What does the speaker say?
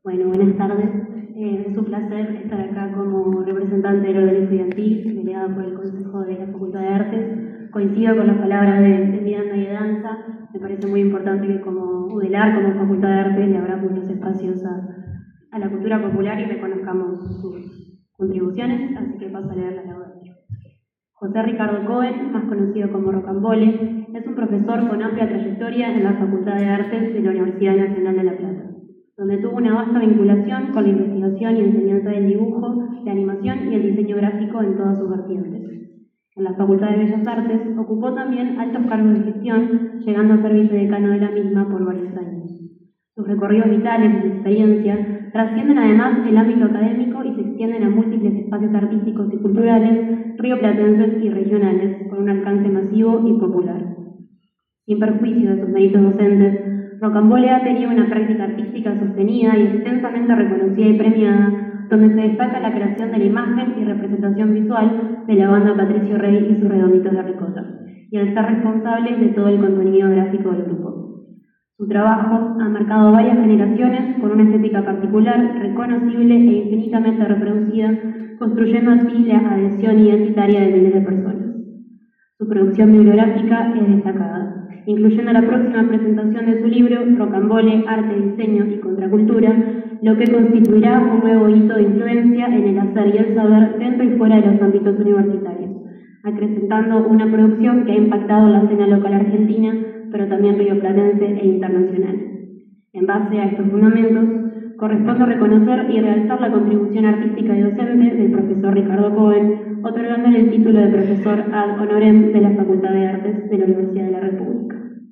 Bueno, buenas tardes. Es un placer estar acá como representante del órgano estudiantil, delegada por el Consejo de la Facultad de Artes. Coincido con las palabras de Miranda y de Danza. Me parece muy importante que como UDELAR, como Facultad de Artes, le abramos los espacios a la cultura popular y reconozcamos sus contribuciones, así que paso a leer la laudación. José Ricardo Cohen, más conocido como Rocambole, es un profesor con amplia trayectoria en la Facultad de Artes de la Universidad Nacional de La Plata, donde tuvo una vasta vinculación con la investigación y enseñanza del dibujo, la animación y el diseño gráfico en todas sus vertientes. En la Facultad de Bellas Artes ocupó también altos cargos de gestión, llegando a ser vicedecano de la misma por varios años. Sus recorridos vitales y su experiencia trascienden además el ámbito académico y se extienden a múltiples espacios artísticos y culturales, rioplatenses y regionales, con un alcance masivo y popular. Sin perjuicio de sus méritos docentes, Rocambole ha tenido una práctica artística sostenida y extensamente reconocida y premiada, donde se destaca la creación de la imagen y representación visual de la banda Patricio Rey y sus Redonditos de Ricota, y el ser responsable de todo el contenido gráfico del grupo. Su trabajo ha marcado varias generaciones con una estética particular, reconocible e infinitamente reproducida, construyendo así la adhesión identitaria de miles de personas. Su producción bibliográfica es destacada, incluyendo la próxima presentación de su libro Rocambole, Arte, Diseño y Contracultura, lo que constituirá un nuevo hito de influencia en el hacer y el saber dentro y fuera de los ámbitos universitarios, acrecentando una producción que ha impactado la escena local argentina, pero también rioplatense e internacional. En base a estos fundamentos, corresponde reconocer y realzar la contribución artística y docente del profesor Ricardo Cohen, otorgándole el título de profesor ad honorem de la Facultad de Artes de la Universidad de la República.